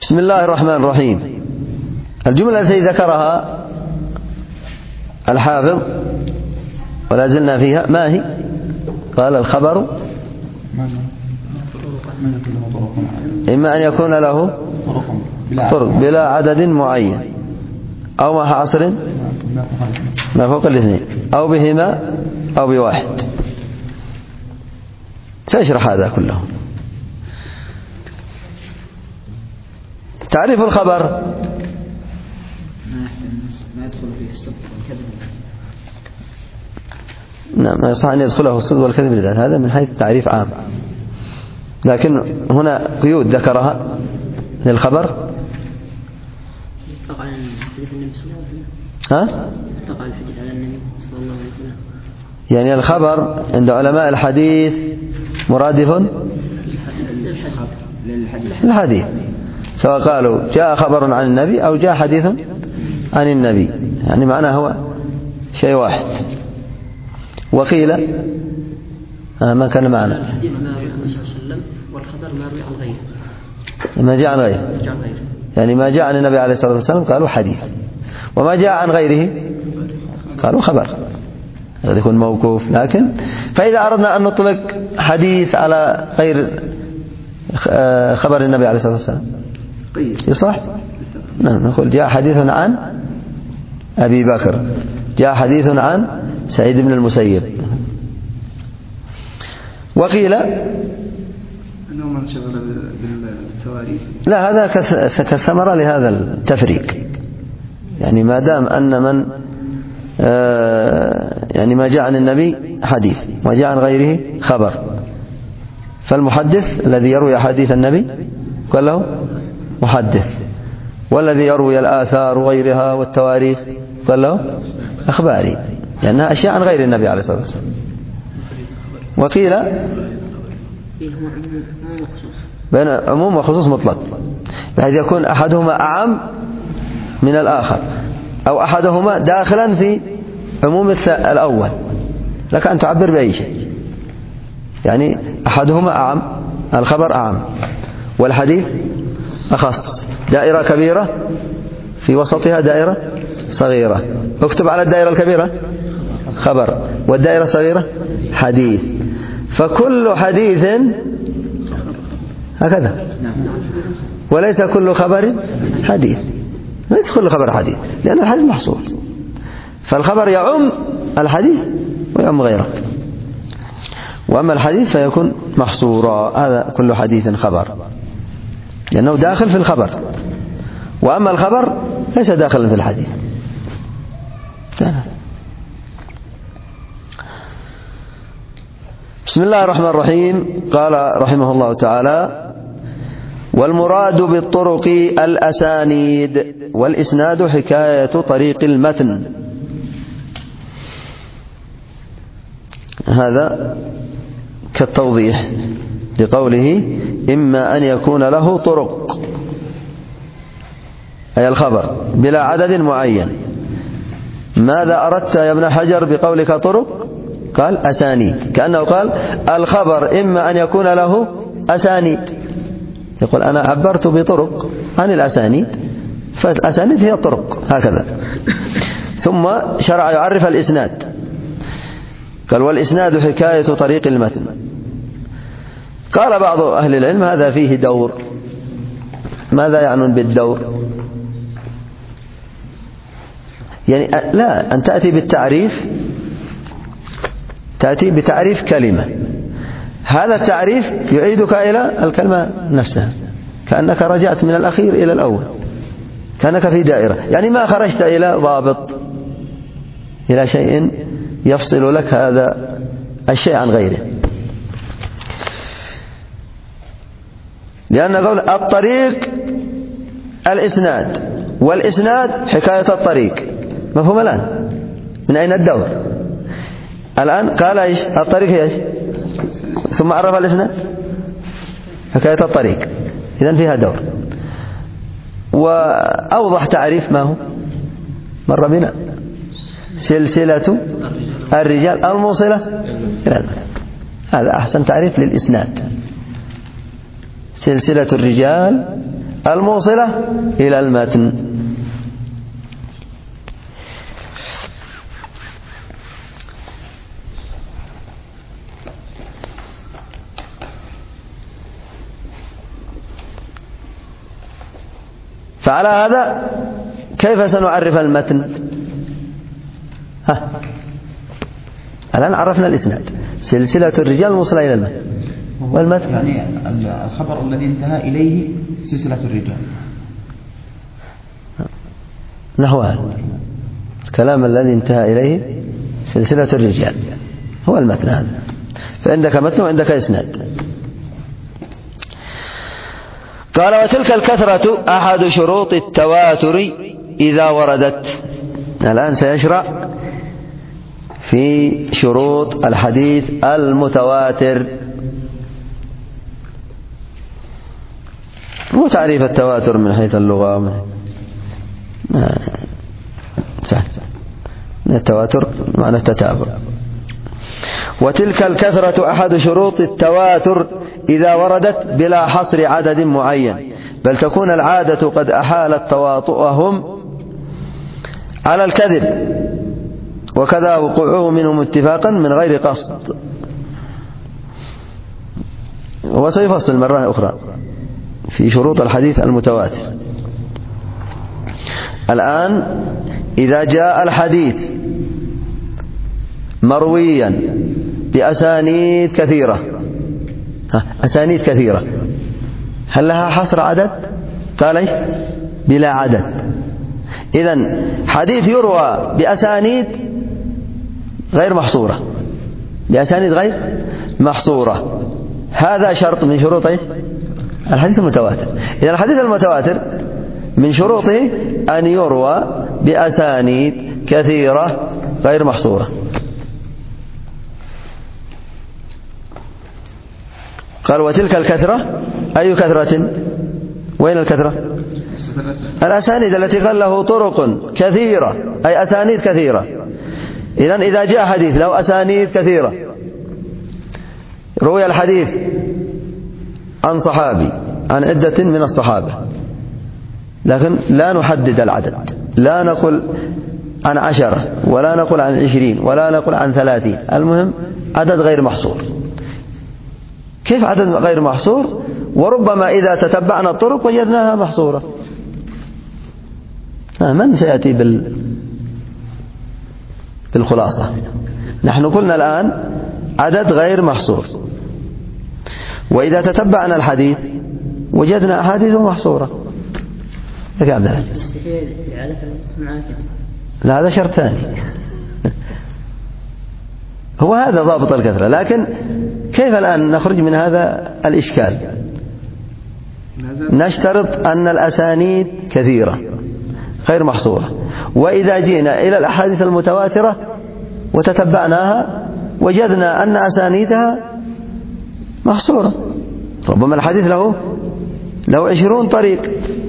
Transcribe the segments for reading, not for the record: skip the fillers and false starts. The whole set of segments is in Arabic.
بسم الله الرحمن الرحيم. الجملة التي ذكرها الحافظ ولا زلنا فيها ما هي؟ قال الخبر إما أن يكون له طرق بلا عدد معين أو مع حصر ما فوق الاثنين أو بهما أو بواحد. سأشرح هذا كله. تعريف الخبر ما يدخل فيه الصدق والكذب. نعم، ما يصح أن يدخله الصدق والكذب لذات، هذا من حيث تعريف عام، لكن هنا قيود ذكرها للخبر. طبعا حديث النبي صلى الله عليه وسلم. ها؟ طبعا الحديث على النبي صلى الله عليه وسلم. يعني الخبر عند علماء الحديث مرادف للحديث، سواء قالوا جاء خبر عن النبي أو جاء حديث عن النبي، يعني معناه هو شيء واحد. وقيل ما كان معنا الحديث ما روي عن النبي صلى الله عليه وسلم، والخبر ما روي عن غيره. ما جاء عن غيره، يعني ما جاء عن النبي عليه الصلاة والسلام قالوا حديث، وما جاء عن غيره قالوا خبر. هذا يكون موقوف. لكن فإذا أردنا أن نطلق حديث على غير خبر النبي عليه الصلاة والسلام يصح؟ نعم، نقول جاء حديث عن أبي بكر، جاء حديث عن سعيد بن المسيب. وقيل أنه من شغل بالتواريخ، لا، هذا كثمرة لهذا التفريق. يعني ما دام أن من يعني ما جاء عن النبي حديث وجاء عن غيره خبر، فالمحدث الذي يروي حديث النبي قال له محدث، والذي يروي الآثار وغيرها والتواريخ قال له أخباري، لأنها أشياء عن غير النبي عليه الصلاة والسلام. وقيل بين عموم وخصوص مطلق، بحيث يكون أحدهما أعم من الآخر، أو أحدهما داخلا في عموم الأول، لك أن تعبر بأي شيء. يعني أحدهما أعم، الخبر أعم والحديث أخص. دائرة كبيرة في وسطها دائرة صغيرة، اكتب على الدائرة الكبيرة خبر، والدائرة الصغيرة حديث. فكل حديث هكذا، وليس كل خبر حديث، ليس كل خبر حديث، لأن الحديث محصور، فالخبر يعم الحديث ويعم غيره، وأما الحديث فيكون محصورا. هذا كل حديث خبر لأنه داخل في الخبر، وأما الخبر ليس داخلا في الحديث. بسم الله الرحمن الرحيم. قال رحمه الله تعالى: والمراد بالطرق الأسانيد، والإسناد حكاية طريق المتن. هذا كالتوضيح لقوله إما أن يكون له طرق، أي الخبر بلا عدد معين. ماذا أردت يا ابن حجر بقولك طرق؟ قال أسانيد، كأنه قال الخبر إما أن يكون له أسانيد. يقول أنا عبرت بطرق عن الأسانيد، فالأسانيد هي الطرق، هكذا. ثم شرع يعرف الإسناد، قال والإسناد حكاية طريق المتن. قال بعض أهل العلم هذا فيه دور. ماذا يعنون بالدور؟ يعني لا، أن تأتي بالتعريف، تأتي بتعريف كلمة، هذا التعريف يعيدك إلى الكلمة نفسها، كأنك رجعت من الأخير إلى الأول، كأنك في دائرة، يعني ما خرجت إلى ضابط، إلى شيء يفصل لك هذا الشيء عن غيره. لأن قول الطريق الإسناد، والإسناد حكاية الطريق، مفهوم الآن؟ من أين الدور؟ الآن قال إيش؟ الطريق هي إيش؟ ثم عرف الإسناد حكاية الطريق، إذن فيها دور. وأوضح تعريف ما هو مر بنا: سلسلة الرجال الموصلة إلى المعنى. هذا أحسن تعريف للإسناد، سلسلة الرجال الموصلة إلى المتن. فعلى هذا كيف سنعرف المتن؟ الآن عرفنا الإسناد، سلسلة الرجال الموصلة إلى المتن، والمتن يعني الخبر الذي انتهى إليه سلسلة الرجال، نحو هذا الكلام الذي انتهى إليه سلسلة الرجال هو المتن هذا. فعندك متن وعندك إسناد. قال: وتلك الكثرة أحد شروط التواتر إذا وردت. الآن سيشرع في شروط الحديث المتواتر وتعريف التواتر من حيث اللغة. سهل. التواتر معنى التتابع. وتلك الكثرة أحد شروط التواتر إذا وردت بلا حصر عدد معين، بل تكون العادة قد أحالت تواطؤهم على الكذب، وكذا وقوعه منهم اتفاقا من غير قصد. وسيفصل مرة أخرى في شروط الحديث المتواتر. الآن إذا جاء الحديث مرويا بأسانيد كثيرة، أسانيد كثيرة، هل لها حصر عدد؟ قال إيش؟ بلا عدد. إذن حديث يروى بأسانيد غير محصورة، بأسانيد غير محصورة، هذا شرط من شروط الحديث المتواتر. إذن الحديث المتواتر من شروطه أن يروى بأسانيد كثيرة غير محصورة. قال: وتلك الكثرة، أي كثرة؟ وين الكثرة؟ الأسانيد التي قال له طرق كثيرة، أي أسانيد كثيرة. إذن إذا جاء حديث له أسانيد كثيرة، روي الحديث عن صحابي عن عدة من الصحابة، لكن لا نحدد العدد، لا نقول عن 10 ولا نقول عن 20 ولا نقول عن 30، المهم عدد غير محصور. كيف عدد غير محصور؟ وربما إذا تتبعنا الطرق وجدناها محصورة. من سيأتي بالخلاصة؟ نحن قلنا الآن عدد غير محصور، وإذا تتبعنا الحديث وجدنا أحاديث محصورة. لك عبد العزيز، لا هذا شرط ثاني. هو هذا ضابط الكثرة، لكن كيف الآن نخرج من هذا الإشكال؟ نشترط أن الأسانيد كثيرة غير محصورة، وإذا جينا إلى الأحاديث المتواترة وتتبعناها وجدنا أن أسانيدها محصورة. ربما الحديث له 20 طريق،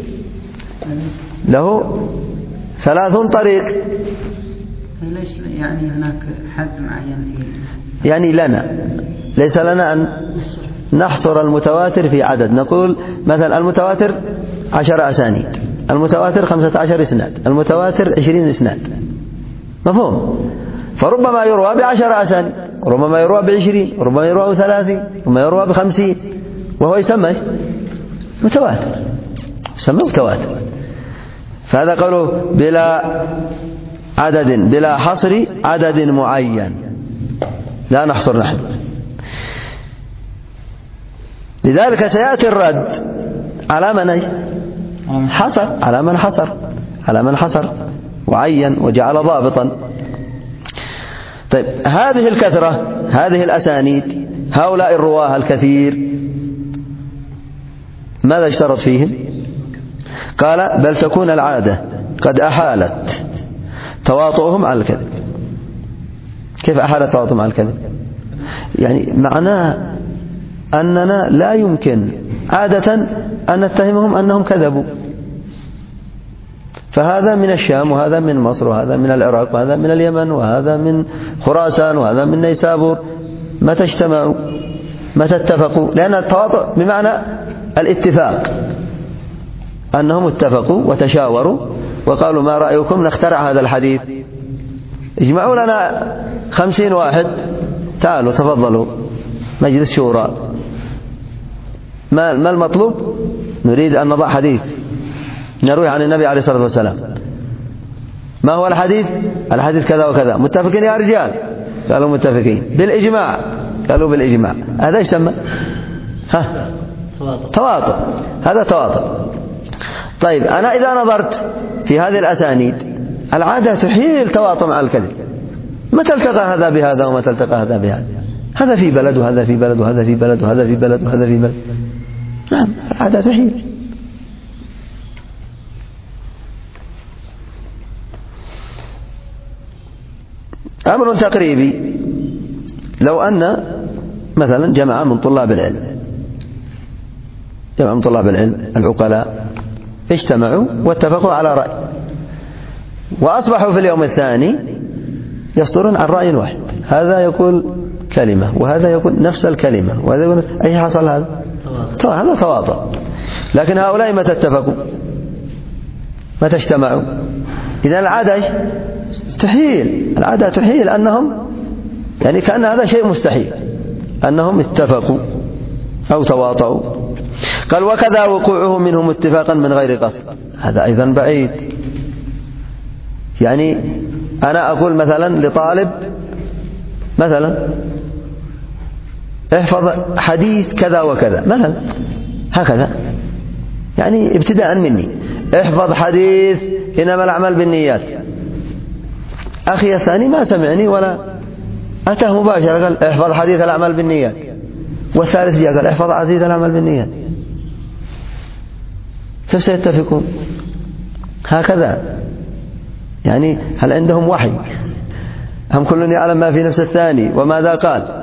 له 30 طريق، ليس يعني هناك حد معين فيه. يعني ليس لنا أن نحصر المتواتر في عدد، نقول مثلا المتواتر 10 أسانيد، المتواتر 15 إسناد، المتواتر 20 إسناد، مفهوم؟ فربما يروى ب10 أسانيد، ربما يروى ب20، ربما يروى ب30، ربما يروى ب50، وهو يسمى متواتر، يسمى متواتر. فهذا قوله بلا عدد، بلا حصر عدد معين، لا نحصر نحن. لذلك سيأتي الرد على من حصر، على من حصر وعين وجعل ضابطا. طيب، هذه الكثرة، هذه الأسانيد، هؤلاء الرواه الكثير، ماذا اشترط فيهم؟ قال: بل تكون العادة قد أحالت تواطؤهم على الكذب. كيف أحالت تواطؤهم على الكذب؟ يعني معناه أننا لا يمكن عادة أن نتهمهم أنهم كذبوا، فهذا من الشام وهذا من مصر وهذا من العراق وهذا من اليمن وهذا من خراسان وهذا من نيسابور، متى أنهم اتفقوا وتشاوروا وقالوا ما رأيكم نخترع هذا الحديث، اجمعوا لنا 50 واحد، تعالوا تفضلوا مجلس شورى، ما المطلوب؟ نريد أن نضع حديث نروي عن النبي عليه الصلاة والسلام. ما هو الحديث؟ الحديث كذا وكذا. متفقين يا رجال؟ قالوا متفقين. بالإجماع؟ قالوا بالإجماع. هذا يسمى تواطؤ. هذا تواطؤ. طيب أنا إذا نظرت في هذه الأسانيد العادة تحيل تواطؤ مع الكذب، ما تلتقى هذا بهذا وما تلتقى هذا بهذا، هذا في بلد وهذا في بلد وهذا في بلد وهذا في بلد وهذا في بلد. نعم العادة تحيل. أمر تقريبي، لو أن مثلا جماعة من طلاب العلم العقلاء اجتمعوا واتفقوا على رأي، وأصبحوا في اليوم الثاني يصدرون عن رأي واحد، هذا يقول كلمة وهذا يقول نفس الكلمة وهذا يقول أي حصل هذا؟ هذا تواطؤ. لكن هؤلاء متى اتفقوا؟ متى اجتمعوا؟ إذن العادة تحيل، العادة تحيل أنهم يعني كأن هذا شيء مستحيل أنهم اتفقوا أو تواطؤوا. قال وكذا وقوعه منهم اتفاقا من غير قصد، هذا أيضا بعيد. يعني أنا أقول مثلا لطالب مثلا احفظ حديث كذا وكذا مثلا هكذا، يعني ابتداء مني احفظ حديث إنما الأعمال بالنيات. أخي الثاني ما سمعني ولا أتاه مباشرة قال احفظ حديث الأعمال بالنيات، والثالث جاء قال احفظ حديث الأعمال بالنيات. كيف سيتفقون؟ هكذا يعني هل عندهم وحي؟ هم كل يعلم ما في نفس الثاني وماذا قال.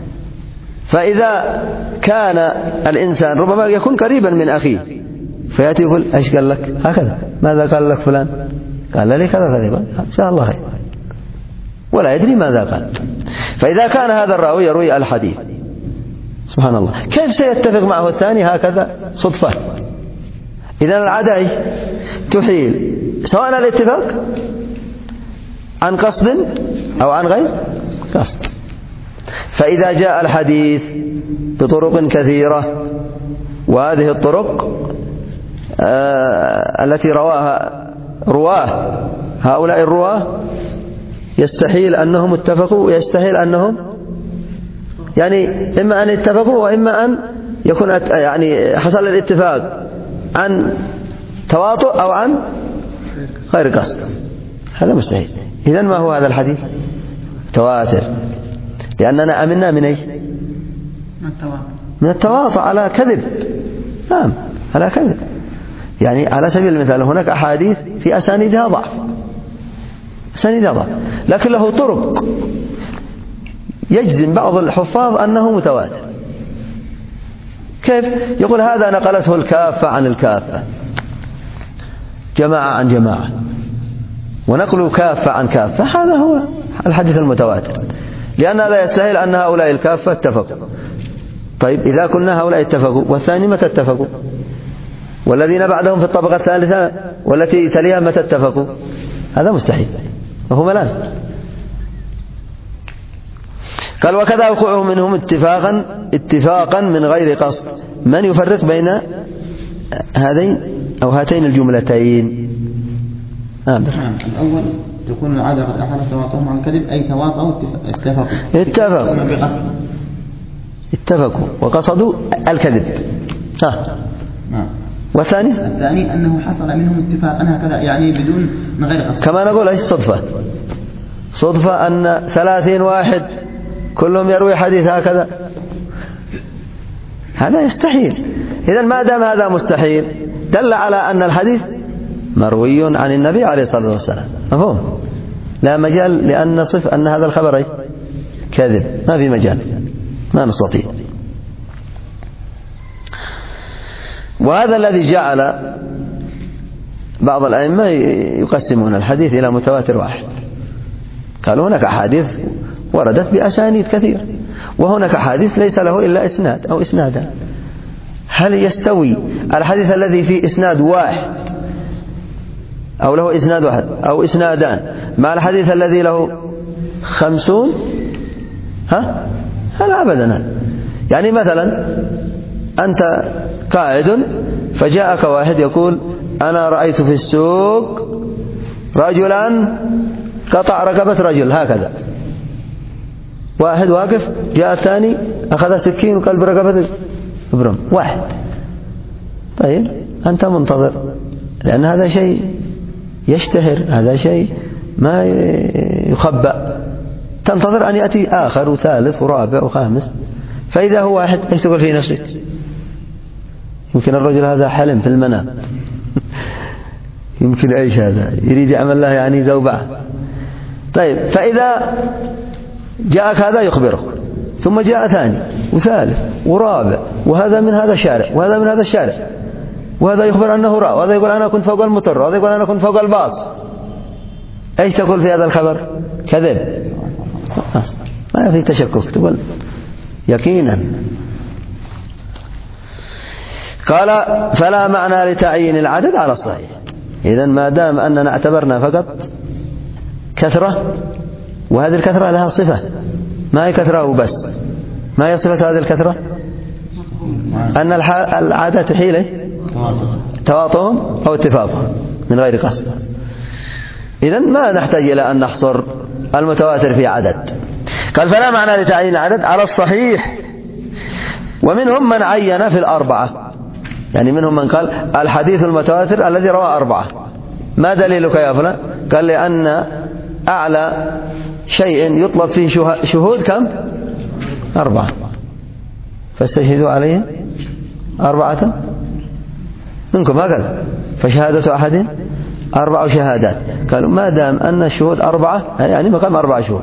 فإذا كان الإنسان ربما يكون قريبا من أخيه فيأتي يقول ايش قال لك هكذا، ماذا قال لك فلان؟ قال لي كذا كذا، إن شاء الله خير، ولا يدري ماذا قال. فإذا كان هذا الراوي يروي الحديث سبحان الله كيف سيتفق معه الثاني هكذا صدفة؟ إذن العادة تحيل سواء الاتفاق عن قصد أو عن غير قصد. فإذا جاء الحديث بطرق كثيرة وهذه الطرق التي رواها رواه هؤلاء الرواه يستحيل أنهم اتفقوا ويستحيل أنهم يعني إما أن اتفقوا وإما أن يكون يعني حصل الاتفاق عن تواطؤ أو عن غير قصد، هذا مستحيل. إذن ما هو هذا الحديث؟ تواتر، لأننا أمنا من أيش؟ من التواطؤ على كذب. نعم على كذب. يعني على سبيل المثال هناك أحاديث في أسانيدها ضعف، لكن له طرق يجزم بعض الحفاظ أنه متواتر. كيف؟ يقول هذا نقلته الكافة عن الكافة، جماعة عن جماعة، ونقل كافة عن كافة، هذا هو الحديث المتواتر، لأن هذا يستحيل أن هؤلاء الكافة اتفقوا. طيب إذا كنا هؤلاء اتفقوا والثاني متى اتفقوا؟ والذين بعدهم في الطبقة الثالثة والتي تليها متى اتفقوا؟ هذا مستحيل وهو ملال. قال وكذا وقوعه منهم اتفاقا من غير قصد. من يفرق بين هذين أو هاتين الجملتين؟ الأول تكون العادة قد أحال تواطؤهم على الكذب، أي تواطؤوا اتفقوا وقصدوا الكذب. والثاني أنه حصل منهم اتفاقا هكذا، يعني بدون من غير قصد، كما نقول ايش صدفة أن 30 واحد كلهم يروي حديث هكذا، هذا يستحيل. إذن ما دام هذا مستحيل دل على أن الحديث مروي عن النبي عليه الصلاة والسلام، مفهوم؟ لا مجال لأن نصف أن هذا الخبر كذب، ما في مجال، ما نستطيع. وهذا الذي جعل بعض الأئمة يقسمون الحديث إلى متواتر واحد. قالوا هناك أحاديث وردت بأسانيد كثير، وهناك حديث ليس له إلا إسناد أو إسنادا، هل يستوي الحديث الذي فيه إسناد واحد أو له إسناد واحد أو إسنادان مع الحديث الذي له 50؟ لا أبدا. يعني مثلا أنت قاعد فجاءك واحد يقول أنا رأيت في السوق رجلا قطع رقبة رجل هكذا، واحد واقف جاء الثاني أخذ سكين وقلب رقبة إبرم واحد. طيب أنت منتظر، لأن هذا شيء يشتهر، هذا شيء ما يخبأ، تنتظر أن يأتي آخر وثالث ورابع وخامس. فإذا هو واحد ايش تقول في نفسك؟ يمكن الرجل هذا حلم في المنام يمكن ايش هذا يريد يعمل له يعني زوبعة. طيب فإذا جاءك هذا يخبرك، ثم جاء ثاني وثالث ورابع، وهذا من هذا الشارع وهذا من هذا الشارع، وهذا يخبر أنه رأى، وهذا يقول أنا كنت فوق المطر، وهذا يقول أنا كنت فوق الباص. ايش تقول في هذا الخبر؟ كذب، ما في تشكك، تقول يقينا. قال فلا معنى لتعيين العدد على الصحيح. إذن ما دام أننا اعتبرنا فقط كثرة، وهذه الكثرة لها صفة، ما هي كثرة وبس. ما هي صفة هذه الكثرة؟ أن العادة تحيل تواطؤهم أو اتفاقهم من غير قصد. إذن ما نحتاج إلى أن نحصر المتواتر في عدد. قال فلا معنى لتعيين العدد على الصحيح. ومنهم من عين في الأربعة، يعني منهم من قال الحديث المتواتر الذي رواه أربعة. ما دليلك يا فلان؟ قال لأن أعلى شيء يطلب فيه شهود كم؟ 4، فاستشهدوا عليهم 4 منكم، هكذا فشهادة أحد 4 شهادات. قالوا ما دام أن الشهود 4 يعني مقام 4 شهود،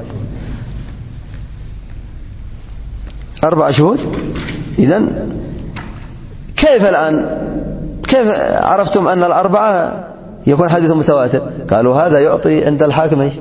4 شهود. إذن كيف الآن كيف عرفتم أن 4 يكون حديث متواتر؟ قالوا هذا يعطي عند الحاكم ايش؟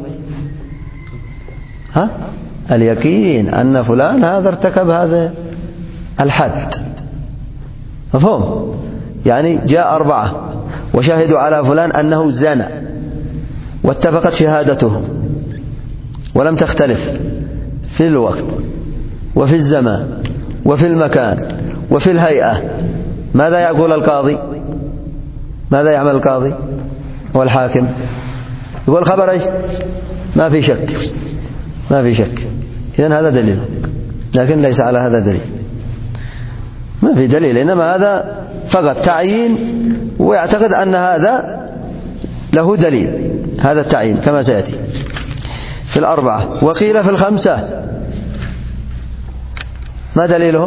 اليقين أن فلان هذا ارتكب هذا الحد. مفهوم؟ يعني جاء 4 وشهدوا على فلان أنه زنى، واتفقت شهادته ولم تختلف في الوقت وفي الزمان وفي المكان وفي الهيئة. ماذا يقول القاضي؟ ماذا يعمل القاضي والحاكم؟ يقول خبر ايش؟ ما في شك، ما في شك. إذن هذا دليل، لكن ليس على هذا دليل، ما في دليل، إنما هذا فقط تعيين، ويعتقد أن هذا له دليل، هذا التعيين كما سيأتي في 4. وقيل في 5. ما دليلهم؟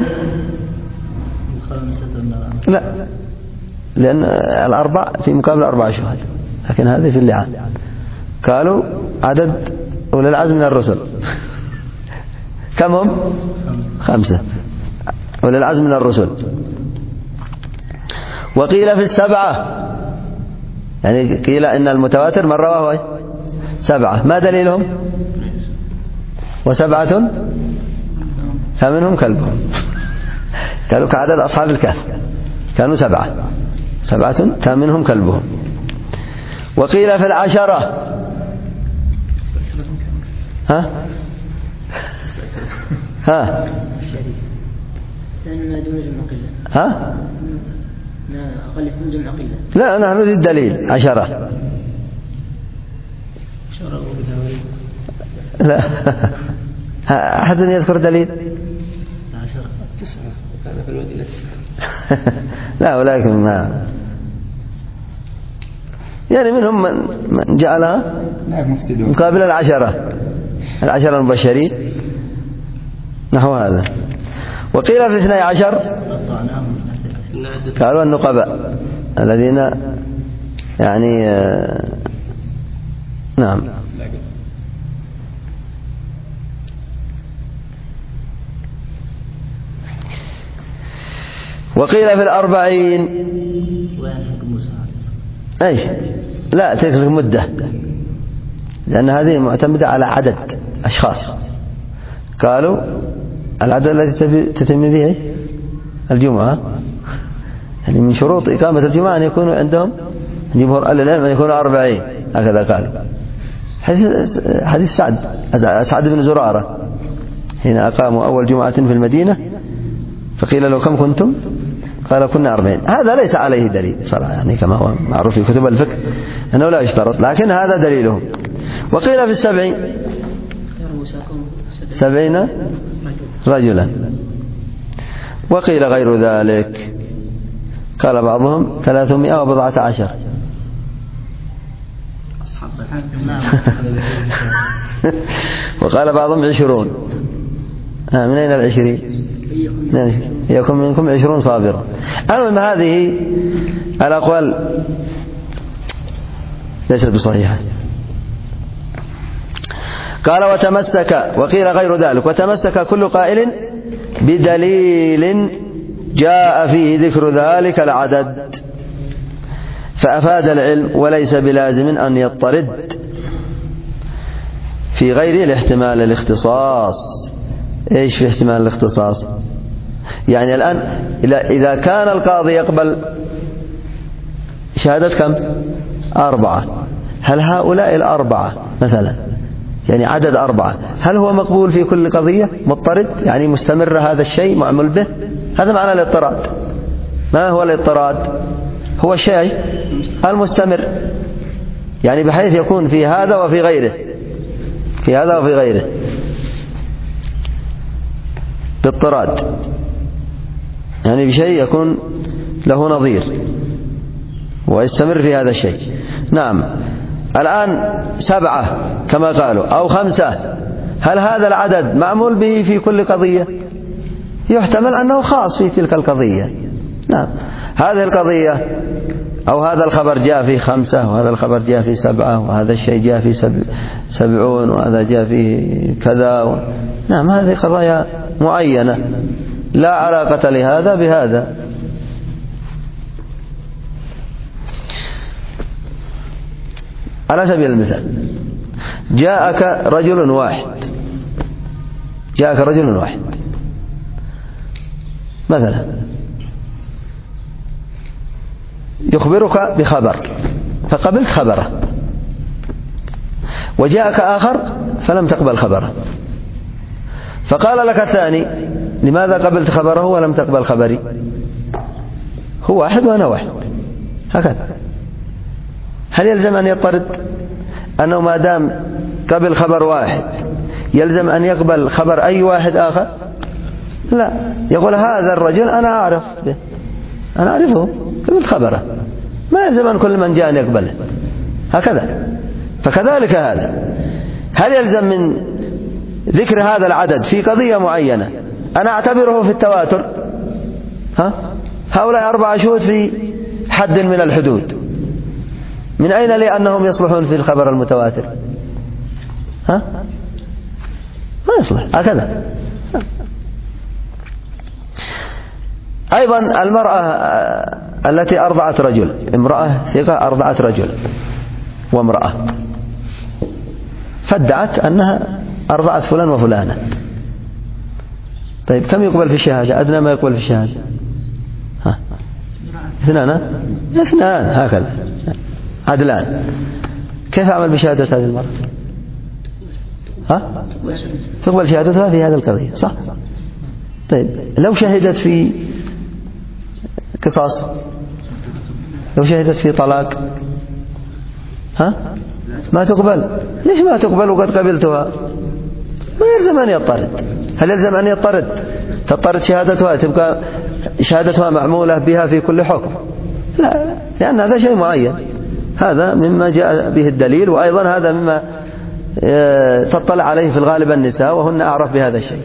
لا، لأن 4 في مقابل 4 شهود، لكن هذه في اللعان. قالوا عدد أولي العزم من الرسل كم هم؟ 5 أولي العزم من الرسل. وقيل في 7، يعني قيل إن المتواتر من رواه 7. ما دليلهم؟ و7 ثامنهم كلبهم. قالوا كعدد أصحاب الكهف كانوا 7 ثامنهم كلبهم. وقيل في 10. لأننا دون جمع قلة. أقل من جمع قلة. لا، نحن نريد دليل 10. لا أحد يذكر دليل؟ 10 كان في المدينة. لا، ولكن ما يعني منهم من جعلها مقابل 10 المبشرين نحو هذا. وقيل في 12 قالوا النقباء الذين يعني نعم. وقيل في 40. ايش؟ لا، تلك المدة، لأن هذه معتمدة على عدد أشخاص. قالوا العدد الذي تتم به الجمعة يعني من شروط إقامة الجمعة أن يكونوا عندهم جمهور أهل العلم أن يكونوا 40 هكذا قالوا. حديث سعد بن زرارة حين أقاموا أول جمعة في المدينة فقيل له كم كنتم؟ قال كنا 40. هذا ليس عليه دليل صراحة، يعني كما هو معروف في كتب الفقه أنه لا يشترط، لكن هذا دليلهم. وقيل في 70 رجلا، وقيل غير ذلك، قال بعضهم 314. وقال بعضهم 20. من أين 20؟ يكون منكم 20 صابرا. المهم هذه الأقوال ليست بصحيحة. قال وتمسك، وقيل غير ذلك، وتمسك كل قائل بدليل جاء فيه ذكر ذلك العدد فأفاد العلم، وليس بلازم أن يضطرد في غير الاحتمال الاختصاص. إيش في احتمال الاختصاص؟ يعني الآن إذا كان القاضي يقبل شهادة كم؟ 4، هل هؤلاء 4 مثلا، يعني عدد 4، هل هو مقبول في كل قضية مضطرد؟ يعني مستمر هذا الشيء معمول به؟ هذا معنى الاضطراد. ما هو الاضطراد؟ هو الشيء المستمر، يعني بحيث يكون في هذا وفي غيره، في هذا وفي غيره باضطراد، يعني بشيء يكون له نظير ويستمر في هذا الشيء. نعم. الآن 7 كما قالوا أو 5، هل هذا العدد معمول به في كل قضية؟ يحتمل أنه خاص في تلك القضية. نعم، هذه القضية أو هذا الخبر جاء في 5، وهذا الخبر جاء في 7، وهذا الشيء جاء في 70، وهذا جاء في كذا نعم، هذه قضايا معينة لا علاقة لهذا بهذا. على سبيل المثال، جاءك رجل واحد مثلا يخبرك بخبر فقبلت خبره، وجاءك آخر فلم تقبل خبره، فقال لك الثاني لماذا قبلت خبره ولم تقبل خبري؟ هو واحد وأنا واحد، هكذا. هل يلزم أن يضطرد أنه ما دام قبل خبر واحد يلزم أن يقبل خبر أي واحد آخر؟ لا، يقول هذا الرجل أنا أعرف به، أنا أعرفه، قبلت خبره، ما يلزم أن كل من جاء أن يقبله، هكذا. فكذلك هذا، هل يلزم من ذكر هذا العدد في قضية معينة أنا أعتبره في التواتر؟ هؤلاء 4 شهود في حد من الحدود، من أين لي أنهم يصلحون في الخبر المتواتر؟ ما يصلح، هكذا. أيضا المرأة التي أرضعت رجل، امرأة ثقة أرضعت رجل وامرأة، فادعت أنها أرضعت فلان وفلانة. طيب كم يقبل في الشهادة؟ أدنى ما يقبل في الشهادة 2 هكذا عدلان. كيف أعمل بشهادة هذه المرأة؟ تقبل شهادتها في هذه القضية، صح؟ طيب لو شهدت في قصاص، لو شهدت في طلاق، ما تقبل. ليش ما تقبل وقد قبلتها؟ ما يلزم أن يضطرد. هل يلزم أن يضطرد؟ تضطرد شهادتها، تبقى شهادتها معمولة بها في كل حكم؟ لا، لأن هذا شيء معين، هذا مما جاء به الدليل، وأيضا هذا مما تطلع عليه في الغالب النساء، وهن أعرف بهذا الشيء.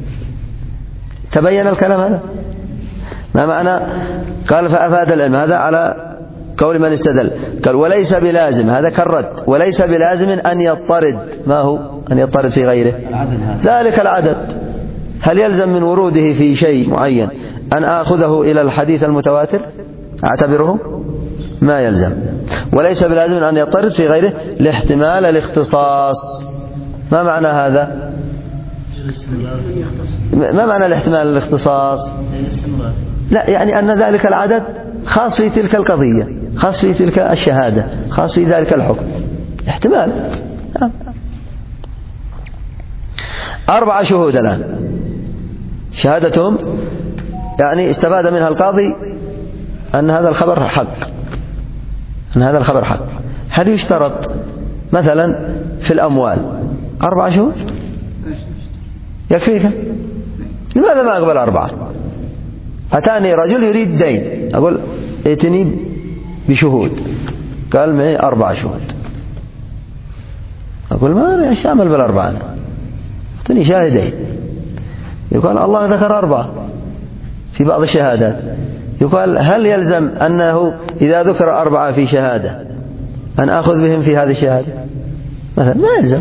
تبين الكلام هذا؟ ما معنى قال فأفاد العلم؟ هذا على قول من استدل. قال وليس بلازم، هذا كالرد، وليس بلازم أن يضطرد. ما هو أن يضطرد في غيره؟ ذلك العدد. هل يلزم من وروده في شيء معين أن آخذه إلى الحديث المتواتر أعتبره؟ ما يلزم. وليس بلازم أن يضطرد في غيره لاحتمال الاختصاص. ما معنى هذا؟ ما معنى الاحتمال الاختصاص؟ لا، يعني أن ذلك العدد خاص في تلك القضية، خاص في تلك الشهادة، خاص في ذلك الحكم، احتمال. 4 شهود الآن شهادتهم يعني استفاد منها القاضي أن هذا الخبر حق، أن هذا الخبر حق. هل يشترط مثلا في الأموال 4 شهود يكفيك؟ لماذا ما أقبل 4؟ أتاني رجل يريد دين، أقول ائتني بشهود، قال معي 4 شهود، أقول ما إيش أعمل بال4 أنا، ائتني شاهدين. يقال الله ذكر 4 في بعض الشهادات، يقال هل يلزم أنه إذا ذكر 4 في شهادة أن أخذ بهم في هذه الشهادة مثلا؟ ما يلزم.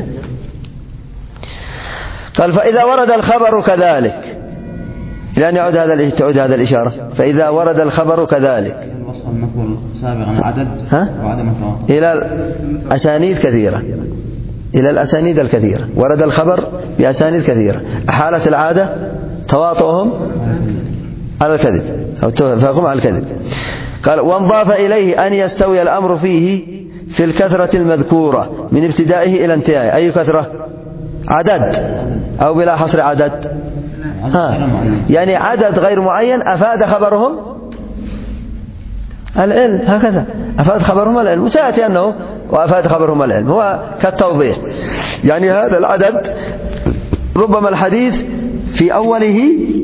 قال فإذا ورد الخبر كذلك، إلى أن تعود هذا الإشارة، فإذا ورد الخبر كذلك الوصف المذكور سابقا عدد وعدم التوافق إلى الأسانيد كثيرة، إلى الأسانيد الكثيرة، ورد الخبر بأسانيد كثيرة، أحالت العادة تواطؤهم على الكذب أو اتفاقهم على الكذب. قال وانضاف إليه أن يستوي الأمر فيه في الكثرة المذكورة من ابتدائه إلى انتهائه. أي كثرة؟ عدد أو بلا حصر عدد؟ يعني عدد غير معين أفاد خبرهم العلم، هكذا أفاد خبرهم العلم، وسيأتي أنه وأفاد خبرهم العلم هو كالتوضيح. يعني هذا العدد ربما الحديث في أوله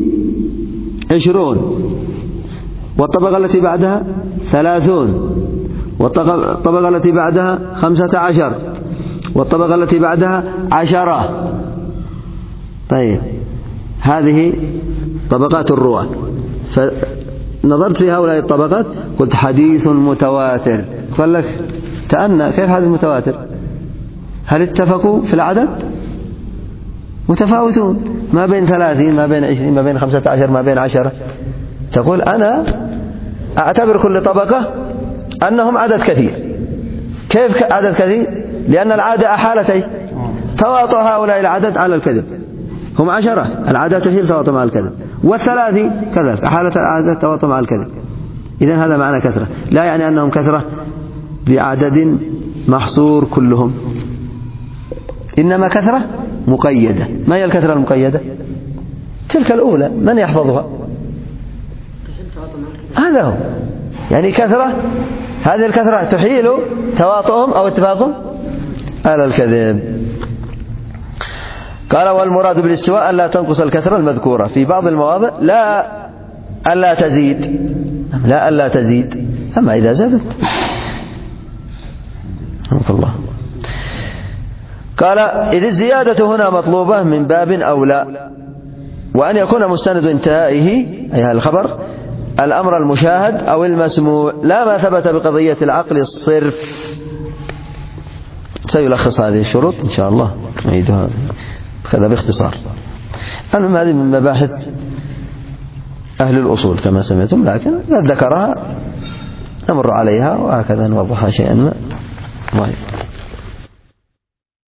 20 والطبقة التي بعدها 30 والطبقة التي بعدها 15 والطبقة التي بعدها 10. طيب هذه طبقات الرواة، فنظرت في هؤلاء الطبقات قلت حديث متواتر. قال لك تأنى كيف حديث متواتر؟ هل اتفقوا في العدد؟ متفاوتون، ما بين 30 ما بين 20 ما بين 15 ما بين 10. تقول أنا أعتبر كل طبقة أنهم عدد كثير. كيف عدد كثير؟ لأن العادة أحالت تواطؤ هؤلاء العدد على الكذب، هم 10، العادة تحيل تواطؤ مع الكذب، والثلاثي كذلك أحالت العادة تواطؤ مع الكذب. إذن هذا معنى كثرة، لا يعني أنهم كثرة بعدد محصور كلهم، إنما كثرة مقيدة. ما هي الكثرة المقيدة؟ تلك الأولى، من يحفظها؟ هذا هو، يعني كثرة، هذه الكثرة تحيل تواطؤهم أو اتفاقهم على الكذب. قال والمراد بالاستواء ألا تنقص الكثرة المذكورة في بعض المواضع، لا ألا تزيد، لا ألا تزيد، أما إذا زادت الله. قال إذ الزيادة هنا مطلوبة من باب أولى، وأن يكون مستند انتهائه أي الخبر الأمر المشاهد أو المسموع، لا ما ثبت بقضية العقل الصرف. سيلخص هذه الشروط إن شاء الله نعيدها كذا باختصار. المهم هذه من مباحث أهل الأصول كما سمعتم، لكن قد ذكرها نمر عليها وهكذا نوضحها شيئا ما.